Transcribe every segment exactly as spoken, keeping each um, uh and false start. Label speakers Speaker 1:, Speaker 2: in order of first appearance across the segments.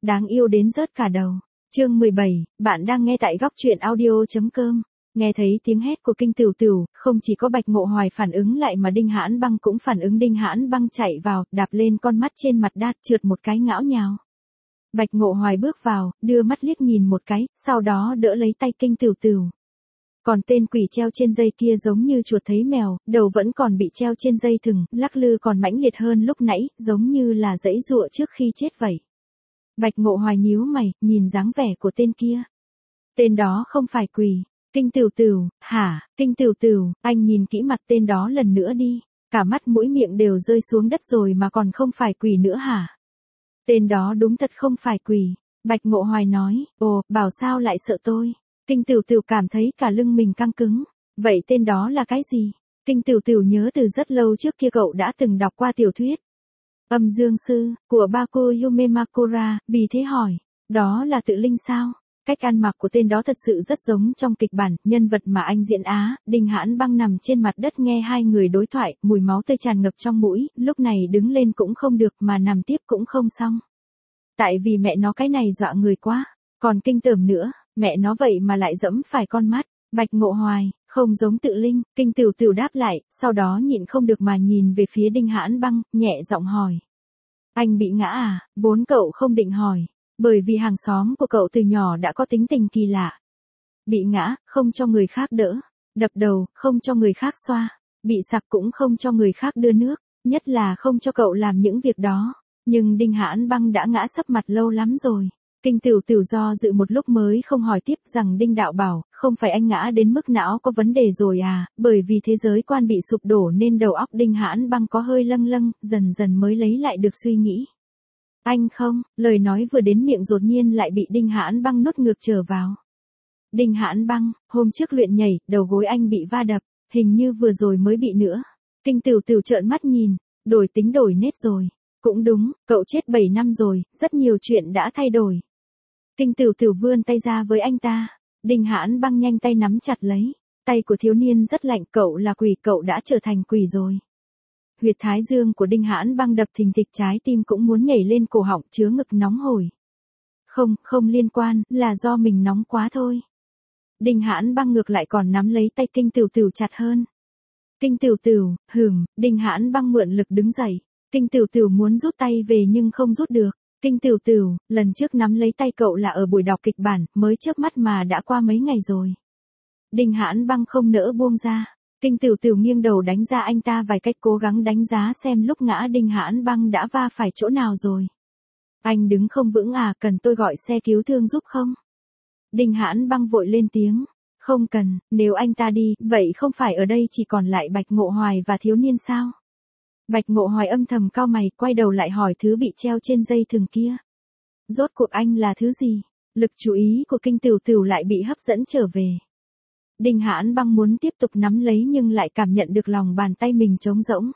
Speaker 1: đáng yêu đến rớt cả đầu. Chương mười bảy, bạn đang nghe tại góc truyện audio.com. Nghe thấy tiếng hét của Kinh Tửu Tửu, không chỉ có Bạch Ngộ Hoài phản ứng lại mà Đinh Hãn Băng cũng phản ứng. Đinh Hãn Băng chạy vào, đạp lên con mắt trên mặt đát, trượt một cái ngão nhào. Bạch Ngộ Hoài bước vào, đưa mắt liếc nhìn một cái, sau đó đỡ lấy tay Kinh Tửu Tửu. Còn tên quỷ treo trên dây kia giống như chuột thấy mèo, đầu vẫn còn bị treo trên dây thừng, lắc lư còn mãnh liệt hơn lúc nãy, giống như là giãy giụa trước khi chết vậy. Bạch Ngộ Hoài nhíu mày, nhìn dáng vẻ của tên kia. Tên đó không phải quỷ. Kinh Tửu Tửu, hả, Kinh Tửu Tửu, anh nhìn kỹ mặt tên đó lần nữa đi, cả mắt mũi miệng đều rơi xuống đất rồi mà còn không phải quỷ nữa hả? Tên đó đúng thật không phải quỷ. Bạch Ngộ Hoài nói, ồ, bảo sao lại sợ tôi? Kinh Tửu Tửu cảm thấy cả lưng mình căng cứng. Vậy tên đó là cái gì? Kinh Tửu Tửu nhớ từ rất lâu trước kia cậu đã từng đọc qua tiểu thuyết Âm Dương Sư, của Baku Yume Makura, vì thế hỏi, đó là tự linh sao? Cách ăn mặc của tên đó thật sự rất giống trong kịch bản, nhân vật mà anh diễn á. Đinh Hãn Băng nằm trên mặt đất nghe hai người đối thoại, mùi máu tươi tràn ngập trong mũi, lúc này đứng lên cũng không được mà nằm tiếp cũng không xong. Tại vì mẹ nó cái này dọa người quá, còn kinh tởm nữa, mẹ nó vậy mà lại dẫm phải con mắt. Bạch Ngộ Hoài, không giống tự linh. Kinh Tửu Tửu đáp lại, sau đó nhịn không được mà nhìn về phía Đinh Hãn Băng, nhẹ giọng hỏi. Anh bị ngã à? Vốn cậu không định hỏi, bởi vì hàng xóm của cậu từ nhỏ đã có tính tình kỳ lạ. Bị ngã, không cho người khác đỡ. Đập đầu, không cho người khác xoa. Bị sặc cũng không cho người khác đưa nước. Nhất là không cho cậu làm những việc đó. Nhưng Đinh Hãn Băng đã ngã sấp mặt lâu lắm rồi. Kinh Tửu Tửu do dự một lúc mới không hỏi tiếp, rằng Đinh đạo bảo, không phải anh ngã đến mức não có vấn đề rồi à, bởi vì thế giới quan bị sụp đổ nên đầu óc Đinh Hãn Băng có hơi lâng lâng, dần dần mới lấy lại được suy nghĩ. Anh không, lời nói vừa đến miệng đột nhiên lại bị Đinh Hãn Băng nuốt ngược trở vào. Đinh Hãn Băng, hôm trước luyện nhảy, đầu gối anh bị va đập, hình như vừa rồi mới bị nữa. Kinh Tửu Tửu trợn mắt nhìn, đổi tính đổi nết rồi. Cũng đúng, cậu chết bảy năm rồi, rất nhiều chuyện đã thay đổi. Kinh Tửu Tửu vươn tay ra với anh ta. Đinh Hãn Băng nhanh tay nắm chặt lấy. Tay của thiếu niên rất lạnh, cậu là quỷ, cậu đã trở thành quỷ rồi. Huyệt thái dương của Đinh Hãn Băng đập thình thịch, trái tim cũng muốn nhảy lên cổ họng, chứa ngực nóng hổi. Không, không liên quan, là do mình nóng quá thôi. Đinh Hãn Băng ngược lại còn nắm lấy tay Kinh Tửu Tửu chặt hơn. Kinh Tửu Tửu, hừm, Đinh Hãn Băng mượn lực đứng dậy. Kinh Tửu Tửu muốn rút tay về nhưng không rút được. Kinh Tửu Tửu, lần trước nắm lấy tay cậu là ở buổi đọc kịch bản, mới chớp mắt mà đã qua mấy ngày rồi. Đinh Hãn Băng không nỡ buông ra. Kinh Tửu Tửu nghiêng đầu đánh ra anh ta vài cách, cố gắng đánh giá xem lúc ngã Đinh Hãn Băng đã va phải chỗ nào rồi. Anh đứng không vững à, cần tôi gọi xe cứu thương giúp không? Đinh Hãn Băng vội lên tiếng. Không cần, nếu anh ta đi, vậy không phải ở đây chỉ còn lại Bạch Ngộ Hoài và thiếu niên sao? Bạch Ngộ Hoài âm thầm cau mày, quay đầu lại hỏi thứ bị treo trên dây thừng kia. Rốt cuộc anh là thứ gì? Lực chú ý của Kinh Tửu Tửu lại bị hấp dẫn trở về. Đinh Hãn Băng muốn tiếp tục nắm lấy nhưng lại cảm nhận được lòng bàn tay mình trống rỗng.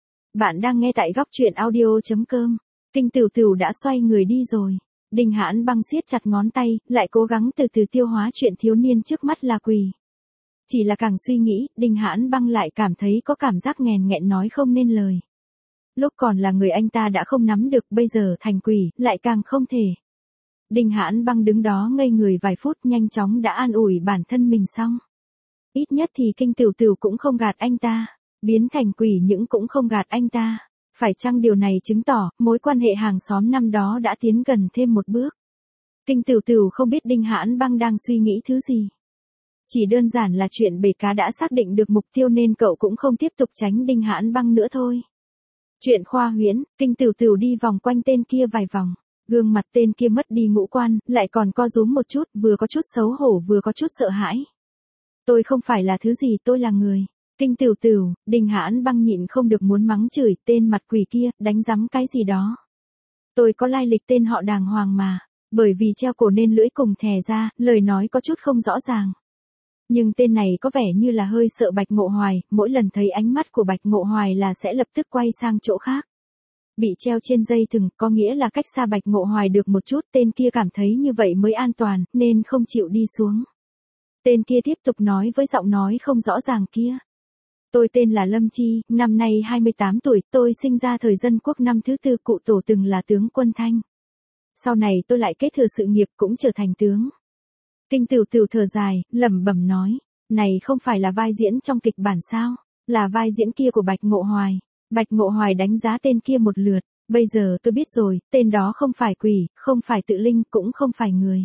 Speaker 1: Bạn đang nghe tại góc truyện audio.com. Kinh Tửu Tửu đã xoay người đi rồi. Đinh Hãn Băng siết chặt ngón tay, lại cố gắng từ từ tiêu hóa chuyện thiếu niên trước mắt là quỷ. Chỉ là càng suy nghĩ, Đinh Hãn Băng lại cảm thấy có cảm giác nghèn nghẹn nói không nên lời. Lúc còn là người anh ta đã không nắm được, bây giờ thành quỷ, lại càng không thể. Đinh Hãn Băng đứng đó ngây người vài phút, nhanh chóng đã an ủi bản thân mình xong. Ít nhất thì Kinh Tửu Tửu cũng không gạt anh ta, biến thành quỷ những cũng không gạt anh ta. Phải chăng điều này chứng tỏ, mối quan hệ hàng xóm năm đó đã tiến gần thêm một bước? Kinh Tửu Tửu không biết Đinh Hãn Băng đang suy nghĩ thứ gì. Chỉ đơn giản là chuyện bể cá đã xác định được mục tiêu nên cậu cũng không tiếp tục tránh Đinh Hãn Băng nữa thôi. Chuyện khoa huyễn, Kinh Tửu Tửu đi vòng quanh tên kia vài vòng. Gương mặt tên kia mất đi ngũ quan, lại còn co rúm một chút, vừa có chút xấu hổ vừa có chút sợ hãi. Tôi không phải là thứ gì, tôi là người. Kinh Tửu Tửu, Đinh Hãn Băng nhịn không được muốn mắng chửi tên mặt quỷ kia, đánh rắm cái gì đó. Tôi có lai lịch tên họ đàng hoàng mà, bởi vì treo cổ nên lưỡi cùng thè ra, lời nói có chút không rõ ràng. Nhưng tên này có vẻ như là hơi sợ Bạch Ngộ Hoài, mỗi lần thấy ánh mắt của Bạch Ngộ Hoài là sẽ lập tức quay sang chỗ khác. Bị treo trên dây thừng, có nghĩa là cách xa Bạch Ngộ Hoài được một chút, tên kia cảm thấy như vậy mới an toàn, nên không chịu đi xuống. Tên kia tiếp tục nói với giọng nói không rõ ràng kia. Tôi tên là Lâm Chi, năm nay hai mươi tám tuổi, tôi sinh ra thời Dân Quốc năm thứ tư, cụ tổ từng là tướng quân Thanh. sau này tôi lại kế thừa sự nghiệp cũng trở thành tướng. Kinh Tửu Tửu thở dài, lẩm bẩm nói, này không phải là vai diễn trong kịch bản sao, là vai diễn kia của Bạch Ngộ Hoài. Bạch Ngộ Hoài đánh giá tên kia một lượt, bây giờ tôi biết rồi, tên đó không phải quỷ, không phải tự linh, cũng không phải người.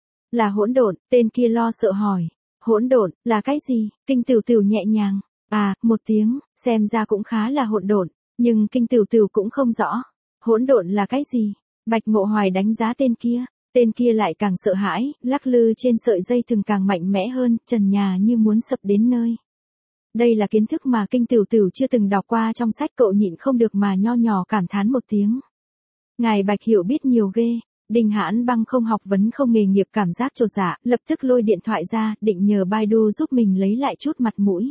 Speaker 1: Là hỗn độn. Tên kia lo sợ hỏi, hỗn độn, là cái gì? Kinh Tửu Tửu nhẹ nhàng, à, một tiếng, xem ra cũng khá là hỗn độn, nhưng Kinh Tửu Tửu cũng không rõ, hỗn độn là cái gì? Bạch Ngộ Hoài đánh giá tên kia, tên kia lại càng sợ hãi, lắc lư trên sợi dây thừng càng mạnh mẽ hơn, trần nhà như muốn sập đến nơi. Đây là kiến thức mà Kinh Tửu Tửu chưa từng đọc qua trong sách, cậu nhịn không được mà nho nhỏ cảm thán một tiếng. Ngài Bạch hiểu biết nhiều ghê. Đinh Hãn Băng không học vấn không nghề nghiệp cảm giác chột dạ, lập tức lôi điện thoại ra, định nhờ Baidu giúp mình lấy lại chút mặt mũi.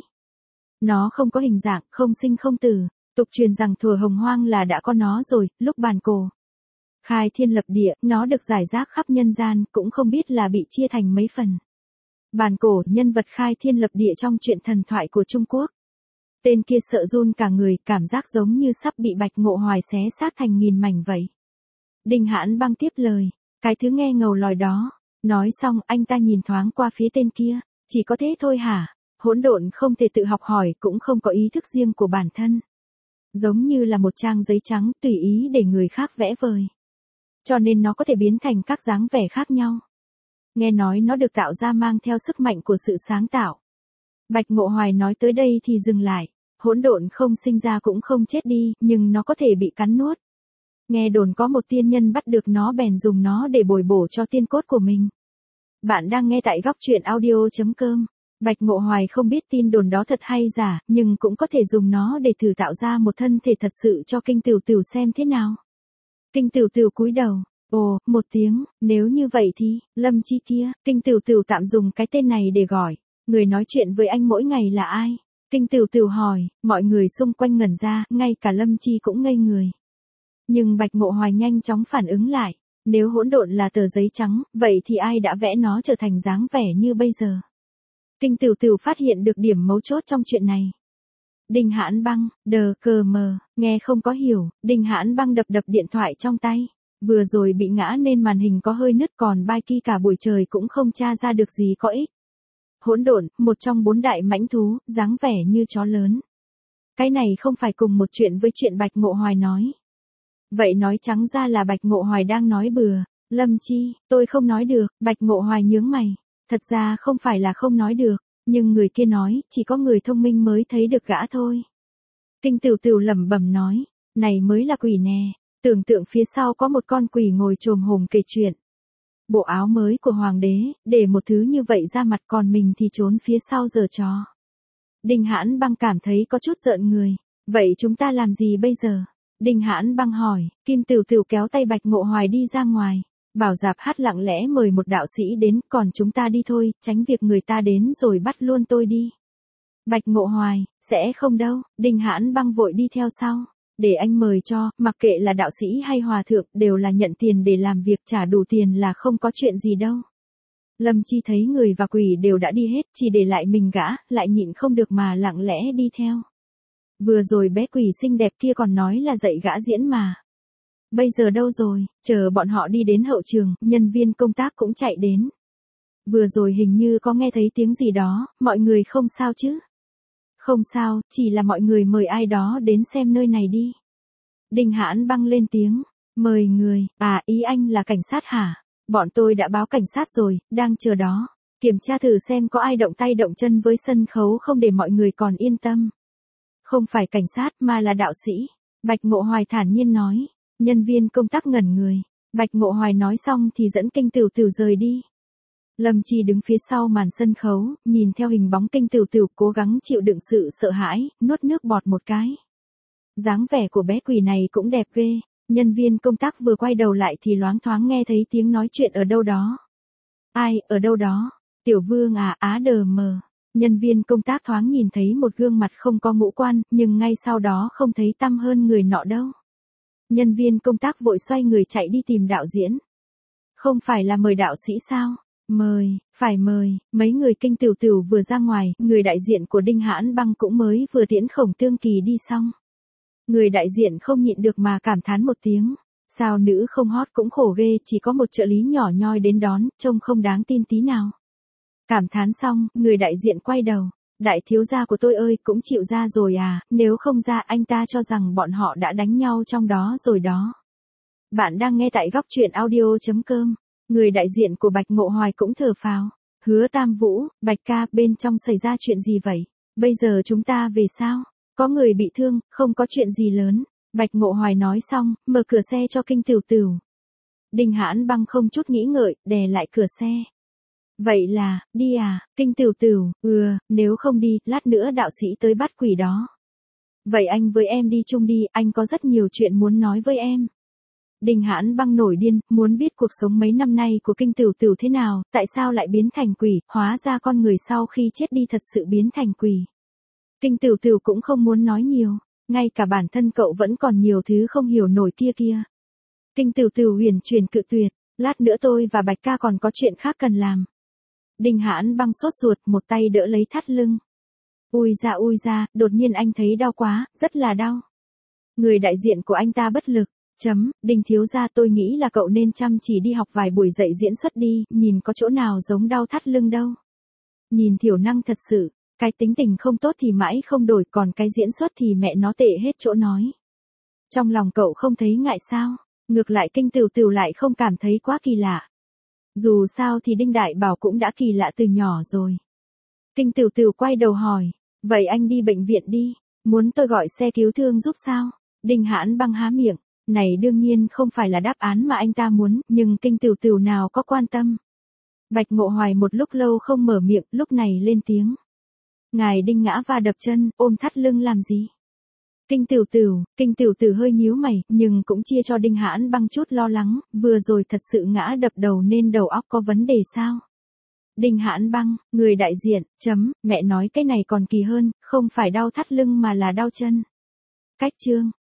Speaker 1: Nó không có hình dạng, không sinh không tử, tục truyền rằng thuở hồng hoang là đã có nó rồi, lúc bàn cổ khai thiên lập địa, nó được giải rác khắp nhân gian, cũng không biết là bị chia thành mấy phần. Bàn cổ, nhân vật khai thiên lập địa trong truyện thần thoại của Trung Quốc. Tên kia sợ run cả người, cảm giác giống như sắp bị Bạch Ngộ Hoài xé xác thành nghìn mảnh vậy. Đinh Hãn Băng tiếp lời, cái thứ nghe ngầu lòi đó. Nói xong anh ta nhìn thoáng qua phía tên kia, chỉ có thế thôi hả? Hỗn độn không thể tự học hỏi, cũng không có ý thức riêng của bản thân. Giống như là một trang giấy trắng tùy ý để người khác vẽ vời. Cho nên nó có thể biến thành các dáng vẻ khác nhau. Nghe nói nó được tạo ra mang theo sức mạnh của sự sáng tạo. Bạch Ngộ Hoài nói tới đây thì dừng lại. Hỗn độn không sinh ra cũng không chết đi, nhưng nó có thể bị cắn nuốt. Nghe đồn có một tiên nhân bắt được nó bèn dùng nó để bồi bổ cho tiên cốt của mình. Bạn đang nghe tại góc truyện audio chấm com. Bạch Ngộ Hoài không biết tin đồn đó thật hay giả, nhưng cũng có thể dùng nó để thử tạo ra một thân thể thật sự cho Kinh Tửu Tửu xem thế nào. Kinh Tửu Tửu cúi đầu, ồ, một tiếng, nếu như vậy thì, Lâm Chi kia, Kinh Tửu Tửu tạm dùng cái tên này để gọi. Người nói chuyện với anh mỗi ngày là ai? Kinh Tửu Tửu hỏi, mọi người xung quanh ngẩn ra, ngay cả Lâm Chi cũng ngây người. Nhưng Bạch Ngộ Hoài nhanh chóng phản ứng lại, nếu hỗn độn là tờ giấy trắng, vậy thì ai đã vẽ nó trở thành dáng vẻ như bây giờ? Kinh Tửu Tửu phát hiện được điểm mấu chốt trong chuyện này. Đinh Hãn Băng, đờ cờ mờ, nghe không có hiểu, Đinh Hãn Băng đập đập điện thoại trong tay. Vừa rồi bị ngã nên màn hình có hơi nứt, còn bai ki cả buổi trời cũng không tra ra được gì có ích. Hỗn độn, một trong bốn đại mãnh thú, dáng vẻ như chó lớn. Cái này không phải cùng một chuyện với chuyện Bạch Ngộ Hoài nói. Vậy nói trắng ra là Bạch Ngộ Hoài đang nói bừa. Lâm Chi, tôi không nói được. Bạch Ngộ Hoài nhướng mày. Thật ra không phải là không nói được, nhưng người kia nói, chỉ có người thông minh mới thấy được gã thôi. Kinh Tửu Tửu lẩm bẩm nói, này mới là quỷ nè, tưởng tượng phía sau có một con quỷ ngồi chồm hổm kể chuyện. Bộ áo mới của hoàng đế, để một thứ như vậy ra mặt, còn mình thì trốn phía sau giở trò. Đinh Hãn Băng cảm thấy có chút giận người. Vậy chúng ta làm gì bây giờ? Đinh Hãn Băng hỏi. Kim Tửu Tửu kéo tay Bạch Ngộ Hoài đi ra ngoài. Bảo Giạp Hát lặng lẽ mời một đạo sĩ đến, còn chúng ta đi thôi, tránh việc người ta đến rồi bắt luôn tôi đi. Bạch Ngộ Hoài, sẽ không đâu. Đinh Hãn Băng vội đi theo sau. Để anh mời cho, mặc kệ là đạo sĩ hay hòa thượng, đều là nhận tiền để làm việc, trả đủ tiền là không có chuyện gì đâu. Lâm Chi thấy người và quỷ đều đã đi hết, chỉ để lại mình gã, lại nhịn không được mà lặng lẽ đi theo. Vừa rồi bé quỷ xinh đẹp kia còn nói là dạy gã diễn mà. Bây giờ đâu rồi? Chờ bọn họ đi đến hậu trường, nhân viên công tác cũng chạy đến. Vừa rồi hình như có nghe thấy tiếng gì đó, mọi người không sao chứ? Không sao, chỉ là mọi người mời ai đó đến xem nơi này đi. Đinh Hãn Băng lên tiếng, mời người, à ý anh là cảnh sát hả? Bọn tôi đã báo cảnh sát rồi, đang chờ đó. Kiểm tra thử xem có ai động tay động chân với sân khấu không để mọi người còn yên tâm. Không phải cảnh sát mà là đạo sĩ. Bạch Ngộ Hoài thản nhiên nói. Nhân viên công tác ngẩn người. Bạch Ngộ Hoài nói xong thì dẫn Kinh Tửu Tửu rời đi. Lâm Chi đứng phía sau màn sân khấu, nhìn theo hình bóng Kinh Tửu Tửu cố gắng chịu đựng sự sợ hãi, nuốt nước bọt một cái. Dáng vẻ của bé quỷ này cũng đẹp ghê. Nhân viên công tác vừa quay đầu lại thì loáng thoáng nghe thấy tiếng nói chuyện ở đâu đó. Ai, ở đâu đó? Tiểu Vương à, á đờ mờ. Nhân viên công tác thoáng nhìn thấy một gương mặt không có ngũ quan, nhưng ngay sau đó không thấy tăm hơn người nọ đâu. Nhân viên công tác vội xoay người chạy đi tìm đạo diễn. Không phải là mời đạo sĩ sao? Mời, phải mời. Mấy người Kinh Tửu Tửu vừa ra ngoài, người đại diện của Đinh Hãn Băng cũng mới vừa tiễn Khổng Tương Kỳ đi xong. Người đại diện không nhịn được mà cảm thán một tiếng. Sao nữ không hot cũng khổ ghê, chỉ có một trợ lý nhỏ nhoi đến đón, trông không đáng tin tí nào. Cảm thán xong, người đại diện quay đầu. Đại thiếu gia của tôi ơi, cũng chịu ra rồi à, nếu không ra anh ta cho rằng bọn họ đã đánh nhau trong đó rồi đó. Bạn đang nghe tại góc truyện audio.com. Người đại diện của Bạch Ngộ Hoài cũng thở phào. Hứa Tam Vũ, Bạch ca, bên trong xảy ra chuyện gì vậy? Bây giờ chúng ta về sao? Có người bị thương, không có chuyện gì lớn. Bạch Ngộ Hoài nói xong, mở cửa xe cho Kinh Tửu Tửu. Đinh Hãn Băng không chút nghĩ ngợi, đè lại cửa xe. Vậy là, đi à, Kinh Tửu Tửu, ừ, nếu không đi, lát nữa đạo sĩ tới bắt quỷ đó. Vậy anh với em đi chung đi, anh có rất nhiều chuyện muốn nói với em. Đinh Hãn Băng nổi điên, muốn biết cuộc sống mấy năm nay của Kinh Tửu Tửu thế nào, tại sao lại biến thành quỷ, hóa ra con người sau khi chết đi thật sự biến thành quỷ. Kinh Tửu Tửu cũng không muốn nói nhiều, ngay cả bản thân cậu vẫn còn nhiều thứ không hiểu nổi kia kia. Kinh Tửu Tửu huyền chuyển cự tuyệt, lát nữa tôi và Bạch ca còn có chuyện khác cần làm. Đinh Hãn Băng sốt ruột, một tay đỡ lấy thắt lưng. Ui ra ui ra, đột nhiên anh thấy đau quá, rất là đau. Người đại diện của anh ta bất lực. Chấm, Đinh thiếu gia, tôi nghĩ là cậu nên chăm chỉ đi học vài buổi dạy diễn xuất đi, nhìn có chỗ nào giống đau thắt lưng đâu. Nhìn thiểu năng thật sự, cái tính tình không tốt thì mãi không đổi, còn cái diễn xuất thì mẹ nó tệ hết chỗ nói. Trong lòng cậu không thấy ngại sao? Ngược lại Kinh Tửu Tửu lại không cảm thấy quá kỳ lạ. Dù sao thì Đinh Đại Bảo cũng đã kỳ lạ từ nhỏ rồi. Kinh Tửu Tửu quay đầu hỏi, vậy anh đi bệnh viện đi, muốn tôi gọi xe cứu thương giúp sao? Đinh Hãn Băng há miệng, này đương nhiên không phải là đáp án mà anh ta muốn, nhưng Kinh Tửu Tửu nào có quan tâm. Bạch Ngộ Hoài một lúc lâu không mở miệng, lúc này lên tiếng. Ngài Đinh ngã và đập chân, ôm thắt lưng làm gì? Kinh Tửu Tửu, Kinh Tửu Tửu hơi nhíu mày, nhưng cũng chia cho Đinh Hãn Băng chút lo lắng, vừa rồi thật sự ngã đập đầu nên đầu óc có vấn đề sao? Đinh Hãn Băng, người đại diện, chấm, mẹ nói cái này còn kỳ hơn, không phải đau thắt lưng mà là đau chân. Cách chương.